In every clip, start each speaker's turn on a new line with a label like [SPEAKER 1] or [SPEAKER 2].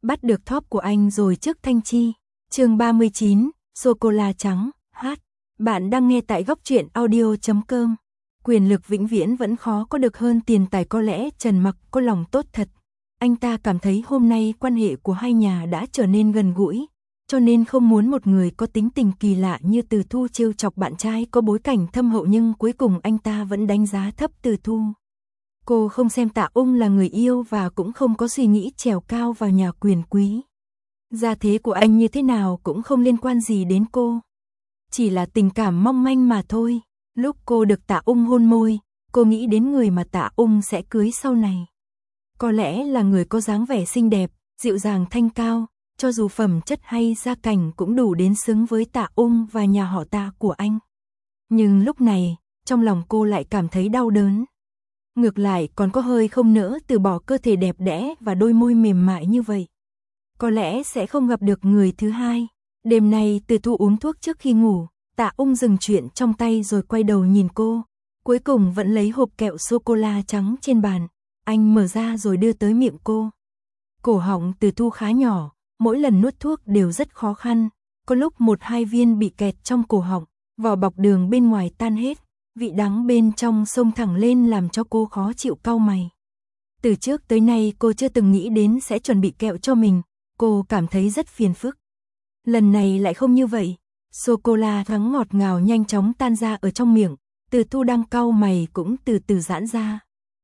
[SPEAKER 1] Bắt được top của anh rồi trước Thanh Chi. Chương 39, sô-cô-la trắng, hát. Bạn đang nghe tại góc truyện audio.com. Quyền lực vĩnh viễn vẫn khó có được hơn tiền tài, có lẽ Trần Mặc có lòng tốt thật. Anh ta cảm thấy hôm nay quan hệ của hai nhà đã trở nên gần gũi, cho nên không muốn một người có tính tình kỳ lạ như Từ Thu trêu chọc bạn trai có bối cảnh thâm hậu, nhưng cuối cùng anh ta vẫn đánh giá thấp Từ Thu. Cô không xem Tạ Ung là người yêu và cũng không có suy nghĩ trèo cao vào nhà quyền quý. Gia thế của anh như thế nào cũng không liên quan gì đến cô. Chỉ là tình cảm mong manh mà thôi. Lúc cô được Tạ Ung hôn môi, cô nghĩ đến người mà Tạ Ung sẽ cưới sau này. Có lẽ là người có dáng vẻ xinh đẹp, dịu dàng thanh cao, cho dù phẩm chất hay gia cảnh cũng đủ đến xứng với Tạ Ung và nhà họ Tạ của anh. Nhưng lúc này, trong lòng cô lại cảm thấy đau đớn. Ngược lại còn có hơi không nỡ từ bỏ cơ thể đẹp đẽ và đôi môi mềm mại như vậy. Có lẽ sẽ không gặp được người thứ hai. Đêm nay Từ Thu uống thuốc trước khi ngủ, Tạ Ung dừng chuyện trong tay rồi quay đầu nhìn cô. Cuối cùng vẫn lấy hộp kẹo sô-cô-la trắng trên bàn. Anh mở ra rồi đưa tới miệng cô. Cổ họng Từ Thu khá nhỏ, mỗi lần nuốt thuốc đều rất khó khăn. Có lúc 1-2 viên bị kẹt trong cổ họng, vỏ bọc đường bên ngoài tan hết. Vị đắng bên trong xông thẳng lên làm cho cô khó chịu, cau mày. Từ trước tới nay cô chưa từng nghĩ đến sẽ chuẩn bị kẹo cho mình, cô cảm thấy rất phiền phức. Lần này lại không như vậy, sô-cô-la trắng ngọt ngào nhanh chóng tan ra ở trong miệng, Từ Thu đang cau mày cũng từ từ giãn ra.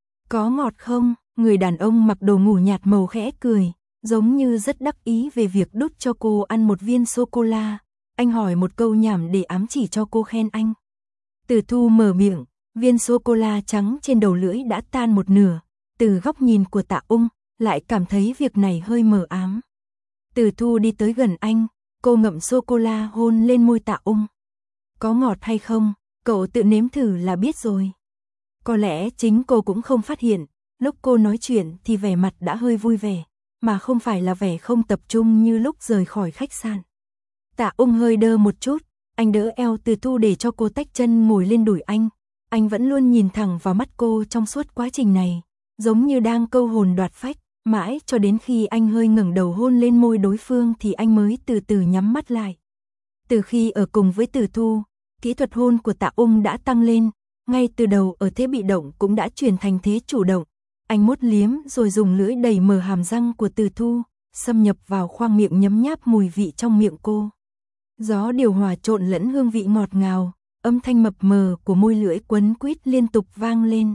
[SPEAKER 1] Có ngọt không? Người đàn ông mặc đồ ngủ nhạt màu khẽ cười, giống như rất đắc ý về việc đút cho cô ăn một viên sô-cô-la. Anh hỏi một câu nhảm để ám chỉ cho cô khen anh. Từ Thu mở miệng, viên sô-cô-la trắng trên đầu lưỡi đã tan một nửa. Từ góc nhìn của Tạ Ung, lại cảm thấy việc này hơi mờ ám. Từ Thu đi tới gần anh, cô ngậm sô-cô-la hôn lên môi Tạ Ung. Có ngọt hay không, cậu tự nếm thử là biết rồi. Có lẽ chính cô cũng không phát hiện, lúc cô nói chuyện thì vẻ mặt đã hơi vui vẻ, mà không phải là vẻ không tập trung như lúc rời khỏi khách sạn. Tạ Ung hơi đơ một chút. Anh đỡ eo Từ Thu để cho cô tách chân ngồi lên đùi anh. Anh vẫn luôn nhìn thẳng vào mắt cô trong suốt quá trình này, giống như đang câu hồn đoạt phách, mãi cho đến khi anh hơi ngẩng đầu hôn lên môi đối phương thì anh mới từ từ nhắm mắt lại. Từ khi ở cùng với Từ Thu, kỹ thuật hôn của Tạ Ung đã tăng lên, ngay từ đầu ở thế bị động cũng đã chuyển thành thế chủ động. Anh mút liếm rồi dùng lưỡi đẩy mở hàm răng của Từ Thu, xâm nhập vào khoang miệng nhấm nháp mùi vị trong miệng cô. Gió điều hòa trộn lẫn hương vị ngọt ngào, âm thanh mập mờ của môi lưỡi quấn quýt liên tục vang lên.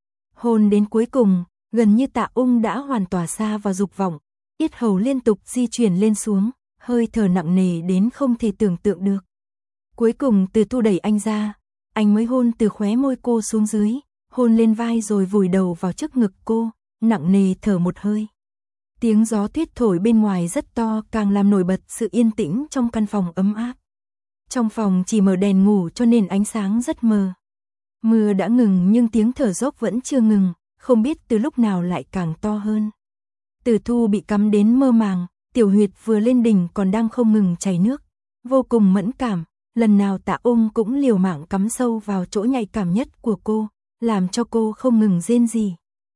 [SPEAKER 1] Hôn đến cuối cùng, gần như Tạ Ung đã hoàn tỏa xa vào dục vọng, yết hầu liên tục di chuyển lên xuống, hơi thở nặng nề đến không thể tưởng tượng được. Cuối cùng Từ Thu đẩy anh ra, anh mới hôn từ khóe môi cô xuống dưới, hôn lên vai rồi vùi đầu vào trước ngực cô, nặng nề thở một hơi. Tiếng gió tuyết thổi bên ngoài rất to, càng làm nổi bật sự yên tĩnh trong căn phòng ấm áp. Trong phòng chỉ mở đèn ngủ cho nên ánh sáng rất mờ. Mưa đã ngừng nhưng tiếng thở dốc vẫn chưa ngừng, không biết từ lúc nào lại càng to hơn. Từ Thu bị cắm đến mơ màng, tiểu huyệt vừa lên đỉnh còn đang không ngừng chảy nước, vô cùng mẫn cảm, lần nào Tạ Ung cũng liều mạng cắm sâu vào chỗ nhạy cảm nhất của cô, làm cho cô không ngừng rên rỉ.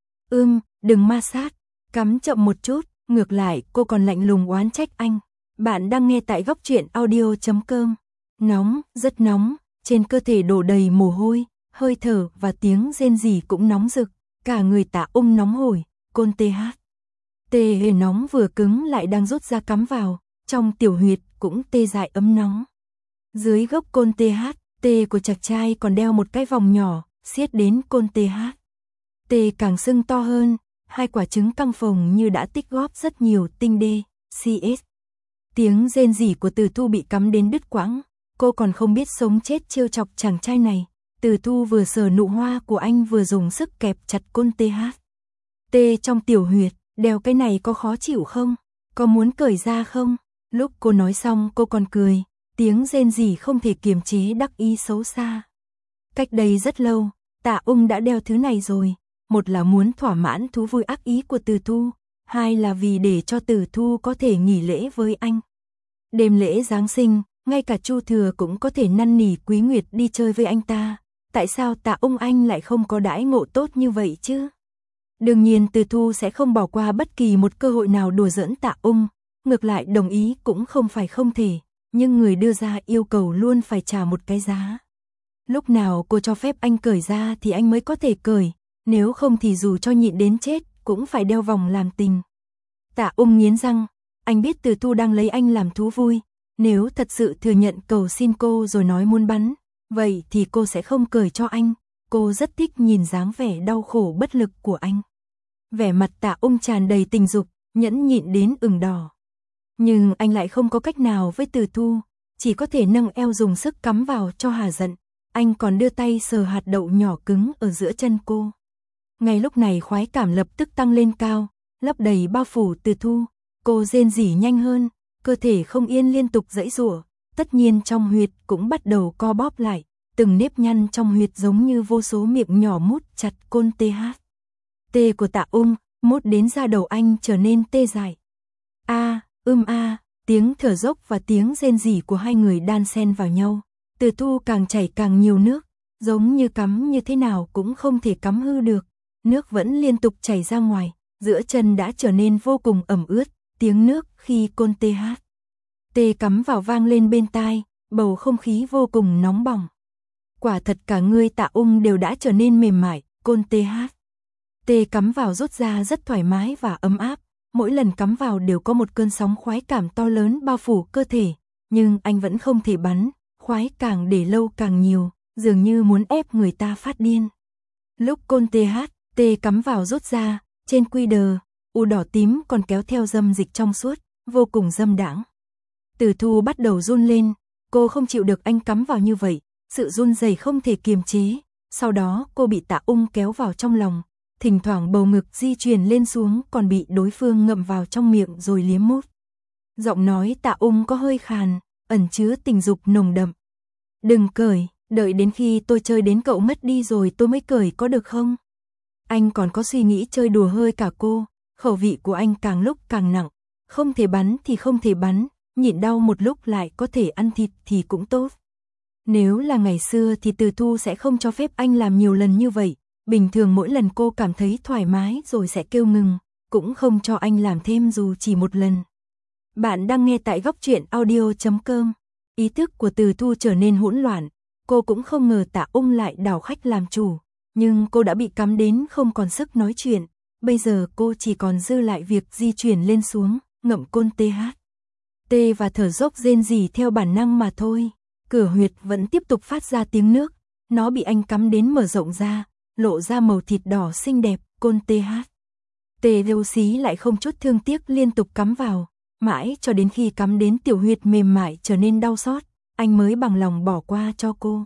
[SPEAKER 1] Đừng ma sát. Cắm chậm một chút, ngược lại cô còn lạnh lùng oán trách anh. Bạn đang nghe tại góc truyện audio.com. Nóng, rất nóng, trên cơ thể đổ đầy mồ hôi, hơi thở và tiếng rên rỉ cũng nóng rực, cả người Tạ Ung nóng hổi, côn TH. Tê hề nóng vừa cứng lại đang rút ra cắm vào, trong tiểu huyệt cũng tê dại ấm nóng. Dưới gốc côn TH, tê của chàng trai còn đeo một cái vòng nhỏ, siết đến côn TH. Tê càng sưng to hơn. Hai quả trứng căng phồng như đã tích góp rất nhiều tinh D, CS. Tiếng rên rỉ của Từ Thu bị cắm đến đứt quãng, cô còn không biết sống chết trêu chọc chàng trai này. Từ Thu vừa sờ nụ hoa của anh vừa dùng sức kẹp chặt côn TH. Tê trong tiểu huyệt, đeo cái này có khó chịu không? Có muốn cởi ra không? Lúc cô nói xong cô còn cười, tiếng rên rỉ không thể kiềm chế đắc ý xấu xa. Cách đây rất lâu, Tạ Ung đã đeo thứ này rồi. Một là muốn thỏa mãn thú vui ác ý của Từ Thu, hai là vì để cho Từ Thu có thể nghỉ lễ với anh. Đêm lễ Giáng sinh, ngay cả Chu Thừa cũng có thể năn nỉ Quý Nguyệt đi chơi với anh ta. Tại sao Tạ Ung anh lại không có đãi ngộ tốt như vậy chứ? Đương nhiên Từ Thu sẽ không bỏ qua bất kỳ một cơ hội nào đùa giỡn Tạ Ung, ngược lại đồng ý cũng không phải không thể, nhưng người đưa ra yêu cầu luôn phải trả một cái giá. Lúc nào cô cho phép anh cởi ra thì anh mới có thể cởi, nếu không thì dù cho nhịn đến chết cũng phải đeo vòng làm tình. Tạ Ung nghiến răng, anh biết Từ Thu đang lấy anh làm thú vui, nếu thật sự thừa nhận cầu xin cô rồi nói muốn bắn, vậy thì cô sẽ không cởi cho anh, cô rất thích nhìn dáng vẻ đau khổ bất lực của anh. Vẻ mặt Tạ Ung tràn đầy tình dục, nhẫn nhịn đến ửng đỏ. Nhưng anh lại không có cách nào với Từ Thu, chỉ có thể nâng eo dùng sức cắm vào cho hà giận. Anh còn đưa tay sờ hạt đậu nhỏ cứng ở giữa chân cô. Ngay lúc này khoái cảm lập tức tăng lên cao, lấp đầy bao phủ Từ Thu. Cô rên rỉ nhanh hơn, cơ thể không yên liên tục giãy giụa, tất nhiên trong huyệt cũng bắt đầu co bóp lại, từng nếp nhăn trong huyệt giống như vô số miệng nhỏ mút chặt côn TH. Tê của Tạ Ung, mút đến da đầu anh trở nên tê dại. Tiếng thở dốc và tiếng rên rỉ của hai người đan xen vào nhau. Từ Thu càng chảy càng nhiều nước, giống như cắm như thế nào cũng không thể cắm hư được. Nước vẫn liên tục chảy ra ngoài, giữa chân đã trở nên vô cùng ẩm ướt, tiếng nước khi côn TH. Tê cắm vào vang lên bên tai, bầu không khí vô cùng nóng bỏng. Quả thật cả người Tạ Ung đều đã trở nên mềm mại, côn TH. Tê cắm vào rút ra rất thoải mái và ấm áp, mỗi lần cắm vào đều có một cơn sóng khoái cảm to lớn bao phủ cơ thể, nhưng anh vẫn không thể bắn, khoái càng để lâu càng nhiều, dường như muốn ép người ta phát điên. Lúc côn TH, Tê cắm vào rút ra, trên quy đờ, u đỏ tím còn kéo theo dâm dịch trong suốt, vô cùng dâm đãng. Từ Thu bắt đầu run lên, cô không chịu được anh cắm vào như vậy, sự run rẩy không thể kiềm chế, sau đó cô bị Tạ Ung kéo vào trong lòng, thỉnh thoảng bầu ngực di chuyển lên xuống còn bị đối phương ngậm vào trong miệng rồi liếm mút. Giọng nói Tạ Ung có hơi khàn, ẩn chứa tình dục nồng đậm. Đừng cởi, đợi đến khi tôi chơi đến cậu mất đi rồi tôi mới cởi có được không? Anh còn có suy nghĩ chơi đùa hơi cả cô, khẩu vị của anh càng lúc càng nặng, không thể bắn thì không thể bắn, nhịn đau một lúc lại có thể ăn thịt thì cũng tốt. Nếu là ngày xưa thì Từ Thu sẽ không cho phép anh làm nhiều lần như vậy, bình thường mỗi lần cô cảm thấy thoải mái rồi sẽ kêu ngừng, cũng không cho anh làm thêm dù chỉ một lần. Bạn đang nghe tại góc truyện audio.com. Ý thức của Từ Thu trở nên hỗn loạn, cô cũng không ngờ Tạ Ung lại đảo khách làm chủ, nhưng cô đã bị cắm đến không còn sức nói chuyện, bây giờ cô chỉ còn dư lại việc di chuyển lên xuống, ngậm côn TH. Tê và thở dốc rên rỉ theo bản năng mà thôi, cửa huyệt vẫn tiếp tục phát ra tiếng nước, nó bị anh cắm đến mở rộng ra, lộ ra màu thịt đỏ xinh đẹp, côn TH. Tê Lưu Xí lại không chút thương tiếc liên tục cắm vào, mãi cho đến khi cắm đến tiểu huyệt mềm mại trở nên đau xót, anh mới bằng lòng bỏ qua cho cô.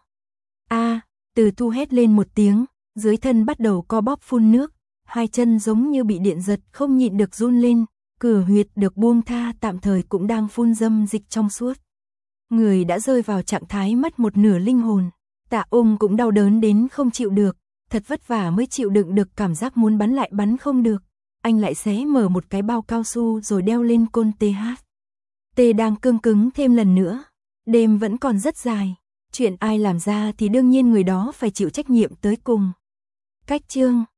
[SPEAKER 1] Từ Thu hét lên một tiếng, dưới thân bắt đầu co bóp phun nước, hai chân giống như bị điện giật không nhịn được run lên, cửa huyệt được buông tha tạm thời cũng đang phun dâm dịch trong suốt. Người đã rơi vào trạng thái mất một nửa linh hồn, Tạ Ung cũng đau đớn đến không chịu được, thật vất vả mới chịu đựng được cảm giác muốn bắn lại bắn không được. Anh lại xé mở một cái bao cao su rồi đeo lên côn TH. Tê đang cương cứng thêm lần nữa, đêm vẫn còn rất dài, chuyện ai làm ra thì đương nhiên người đó phải chịu trách nhiệm tới cùng. Cách chương